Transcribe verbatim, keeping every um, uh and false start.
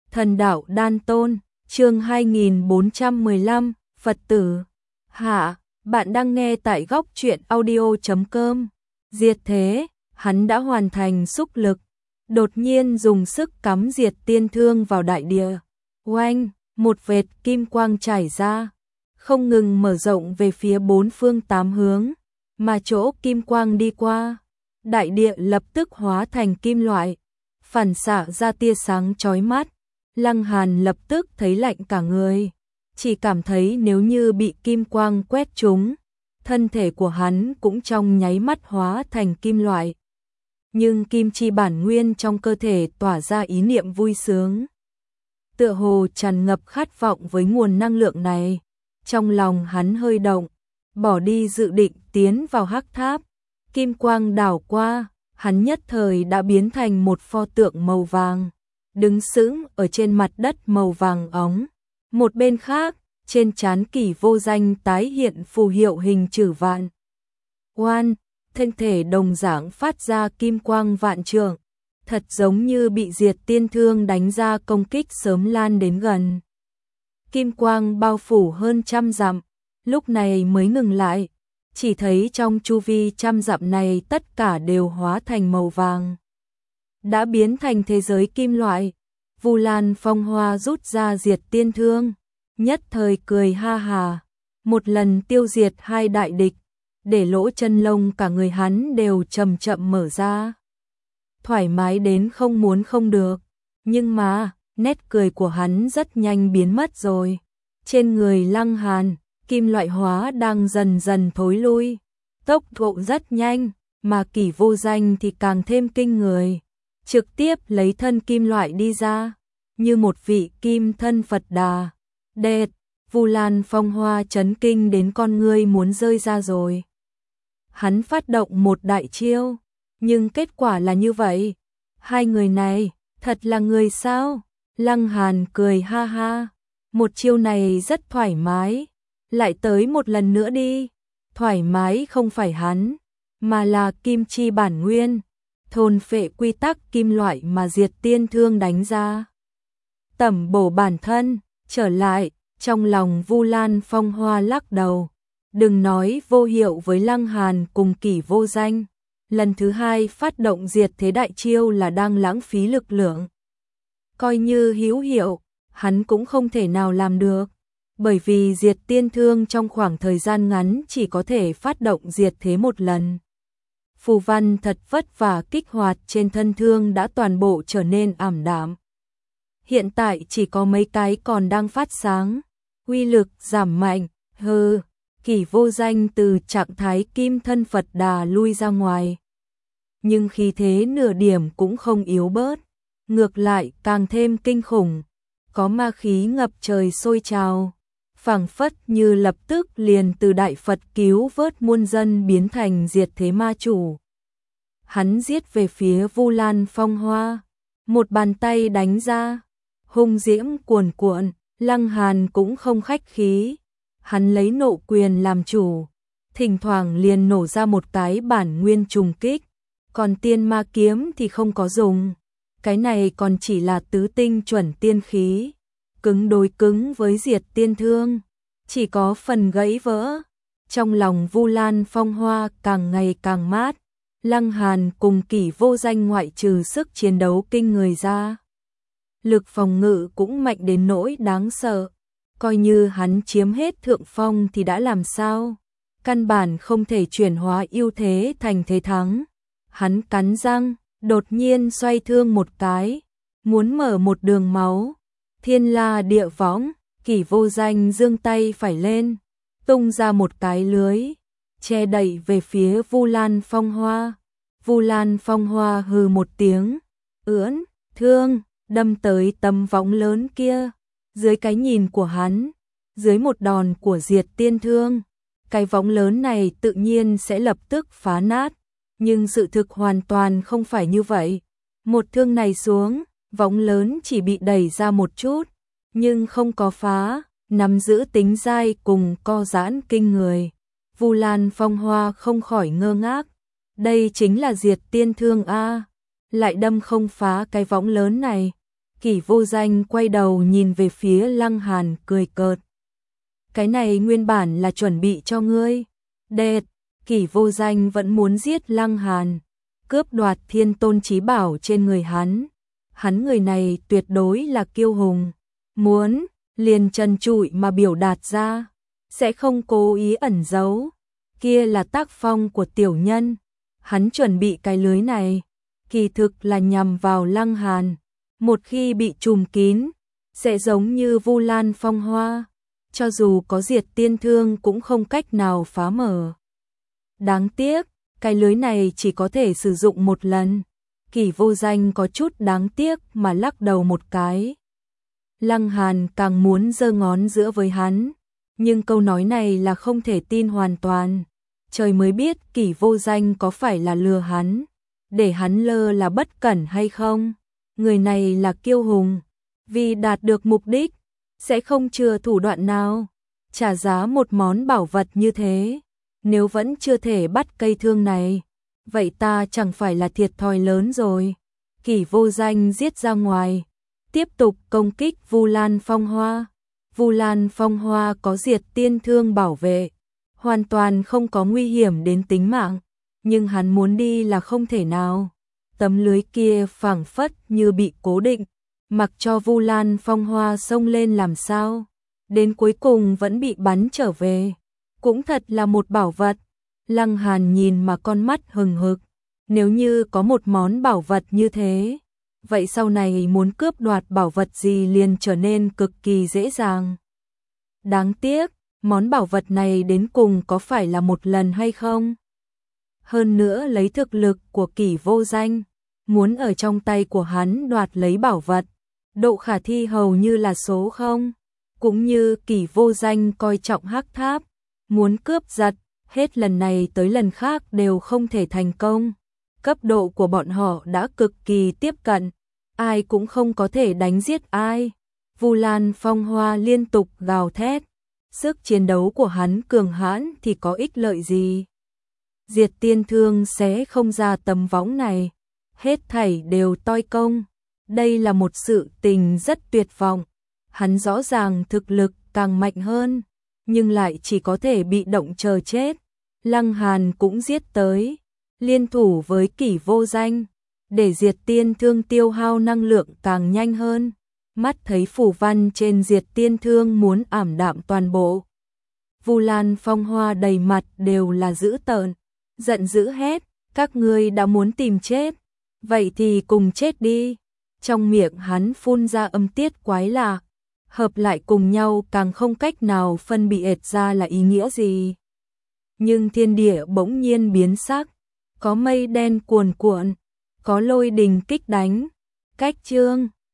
Thần đạo đan tôn, chương hai nghìn bốn trăm mười lăm, Phật tử. Hạ, bạn đang nghe tại góc truyện audio chấm com. Diệt thế, hắn đã hoàn thành xúc lực, đột nhiên dùng sức cắm diệt tiên thương vào đại địa. Oanh, một vệt kim quang trải ra, không ngừng mở rộng về phía bốn phương tám hướng, mà chỗ kim quang đi qua, đại địa lập tức hóa thành kim loại, phản xạ ra tia sáng chói mắt. Lăng Hàn lập tức thấy lạnh cả người, chỉ cảm thấy nếu như bị kim quang quét trúng, thân thể của hắn cũng trong nháy mắt hóa thành kim loại. Nhưng kim chi bản nguyên trong cơ thể tỏa ra ý niệm vui sướng, tựa hồ tràn ngập khát vọng với nguồn năng lượng này. Trong lòng hắn hơi động, bỏ đi dự định tiến vào hắc tháp. Kim quang đảo qua, hắn nhất thời đã biến thành một pho tượng màu vàng, đứng sững ở trên mặt đất màu vàng óng. Một bên khác, trên trán Kỷ Vô Danh tái hiện phù hiệu hình chữ vạn. Oan, thân thể đồng dạng phát ra kim quang vạn trượng, thật giống như bị diệt tiên thương đánh ra công kích sớm lan đến gần. Kim quang bao phủ hơn trăm dặm, lúc này mới ngừng lại, chỉ thấy trong chu vi trăm dặm này tất cả đều hóa thành màu vàng, đã biến thành thế giới kim loại. Vu Lan Phong Hoa rút ra diệt tiên thương, nhất thời cười ha hà, một lần tiêu diệt hai đại địch, để lỗ chân lông cả người hắn đều chậm chậm mở ra. Thoải mái đến không muốn không được, nhưng mà, nét cười của hắn rất nhanh biến mất rồi. Trên người Lăng Hàn, kim loại hóa đang dần dần thối lui, tốc độ rất nhanh, mà Kỷ Vô Danh thì càng thêm kinh người, trực tiếp lấy thân kim loại đi ra, như một vị kim thân Phật Đà. Đệt, Vu Lan Phong Hoa chấn kinh đến con ngươi muốn rơi ra rồi. Hắn phát động một đại chiêu, nhưng kết quả là như vậy. Hai người này, thật là người sao? Lăng Hàn cười ha ha, một chiêu này rất thoải mái, lại tới một lần nữa đi. Thoải mái không phải hắn, mà là kim chi bản nguyên, thôn phệ quy tắc kim loại mà diệt tiên thương đánh ra. Tẩm bổ bản thân, trở lại, trong lòng Vu Lan Phong Hoa lắc đầu. Đừng nói vô hiệu với Lăng Hàn cùng Kỷ Vô Danh, lần thứ hai phát động diệt thế đại chiêu là đang lãng phí lực lượng. Coi như hữu hiệu, hắn cũng không thể nào làm được, bởi vì diệt tiên thương trong khoảng thời gian ngắn chỉ có thể phát động diệt thế một lần. Phù văn thật vất vả kích hoạt trên thân thương đã toàn bộ trở nên ảm đạm. Hiện tại chỉ có mấy cái còn đang phát sáng, uy lực giảm mạnh. Hừ, Kỷ Vô Danh từ trạng thái kim thân Phật Đà lui ra ngoài, nhưng khí thế nửa điểm cũng không yếu bớt, ngược lại càng thêm kinh khủng, có ma khí ngập trời sôi trào, phảng phất như lập tức liền từ đại Phật cứu vớt muôn dân biến thành diệt thế ma chủ. Hắn giết về phía Vu Lan Phong Hoa, một bàn tay đánh ra, hung diễm cuồn cuộn. Lăng Hàn cũng không khách khí, hắn lấy nộ quyền làm chủ, thỉnh thoảng liền nổ ra một cái bản nguyên trùng kích, còn tiên ma kiếm thì không có dùng, cái này còn chỉ là tứ tinh chuẩn tiên khí, cứng đối cứng với diệt tiên thương, chỉ có phần gãy vỡ. Trong lòng Vu Lan Phong Hoa càng ngày càng mát, Lăng Hàn cùng Kỷ Vô Danh ngoại trừ sức chiến đấu kinh người ra, lực phòng ngự cũng mạnh đến nỗi đáng sợ, coi như hắn chiếm hết thượng phong thì đã làm sao, căn bản không thể chuyển hóa ưu thế thành thế thắng. Hắn cắn răng, đột nhiên xoay thương một cái, muốn mở một đường máu, thiên la địa võng. Kỷ Vô Danh giương tay phải lên, tung ra một cái lưới, che đậy về phía Vu Lan Phong Hoa. Vu Lan Phong Hoa hừ một tiếng, ưỡn thương đâm tới tấm võng lớn kia. Dưới cái nhìn của hắn, dưới một đòn của diệt tiên thương, cái võng lớn này tự nhiên sẽ lập tức phá nát, nhưng sự thực hoàn toàn không phải như vậy. Một thương này xuống, võng lớn chỉ bị đẩy ra một chút, nhưng không có phá, nắm giữ tính dai cùng co giãn kinh người. Vu Lan Phong Hoa không khỏi ngơ ngác, đây chính là diệt tiên thương a, lại đâm không phá cái võng lớn này. Kỷ Vô Danh quay đầu nhìn về phía Lăng Hàn cười cợt. Cái này nguyên bản là chuẩn bị cho ngươi. Đệt, Kỷ Vô Danh vẫn muốn giết Lăng Hàn, cướp đoạt thiên tôn chí bảo trên người hắn. Hắn người này tuyệt đối là kiêu hùng, muốn liền trần trụi mà biểu đạt ra, sẽ không cố ý ẩn giấu. Kia là tác phong của tiểu nhân. Hắn chuẩn bị cái lưới này, kỳ thực là nhằm vào Lăng Hàn. Một khi bị trùm kín, sẽ giống như Vu Lan Phong Hoa, cho dù có diệt tiên thương cũng không cách nào phá mở. Đáng tiếc, cái lưới này chỉ có thể sử dụng một lần. Kỷ Vô Danh có chút đáng tiếc mà lắc đầu một cái. Lăng Hàn càng muốn giơ ngón giữa với hắn, nhưng câu nói này là không thể tin hoàn toàn. Trời mới biết Kỷ Vô Danh có phải là lừa hắn, để hắn lơ là bất cẩn hay không. Người này là kiêu hùng, vì đạt được mục đích, sẽ không chừa thủ đoạn nào. Trả giá một món bảo vật như thế, nếu vẫn chưa thể bắt cây thương này, vậy ta chẳng phải là thiệt thòi lớn rồi. Kỷ Vô Danh giết ra ngoài, tiếp tục công kích Vu Lan Phong Hoa. Vu Lan Phong Hoa có diệt tiên thương bảo vệ, hoàn toàn không có nguy hiểm đến tính mạng, nhưng hắn muốn đi là không thể nào. Tấm lưới kia phảng phất như bị cố định, mặc cho Vu Lan Phong Hoa xông lên làm sao, đến cuối cùng vẫn bị bắn trở về. Cũng thật là một bảo vật. Lăng Hàn nhìn mà con mắt hừng hực, nếu như có một món bảo vật như thế, vậy sau này muốn cướp đoạt bảo vật gì liền trở nên cực kỳ dễ dàng. Đáng tiếc, món bảo vật này đến cùng có phải là một lần hay không? Hơn nữa lấy thực lực của Kỷ Vô Danh, muốn ở trong tay của hắn đoạt lấy bảo vật, độ khả thi hầu như là số không. Cũng như Kỷ Vô Danh coi trọng Hắc Tháp, muốn cướp giật, hết lần này tới lần khác đều không thể thành công. Cấp độ của bọn họ đã cực kỳ tiếp cận, ai cũng không có thể đánh giết ai. Vu Lan Phong Hoa liên tục gào thét, sức chiến đấu của hắn cường hãn thì có ích lợi gì? Diệt tiên thương sẽ không ra tấm võng này, hết thảy đều toi công. Đây là một sự tình rất tuyệt vọng. Hắn rõ ràng thực lực càng mạnh hơn, nhưng lại chỉ có thể bị động chờ chết. Lăng Hàn cũng giết tới, liên thủ với Kỷ Vô Danh, để diệt tiên thương tiêu hao năng lượng càng nhanh hơn. Mắt thấy phù văn trên diệt tiên thương muốn ảm đạm toàn bộ. Vu Lan Phong Hoa đầy mặt đều là dữ tợn, giận dữ hét, các ngươi đã muốn tìm chết, vậy thì cùng chết đi. Trong miệng hắn phun ra âm tiết quái lạ, hợp lại cùng nhau càng không cách nào phân biệt ra là ý nghĩa gì. Nhưng thiên địa bỗng nhiên biến sắc, có mây đen cuồn cuộn, có lôi đình kích đánh. Cách chương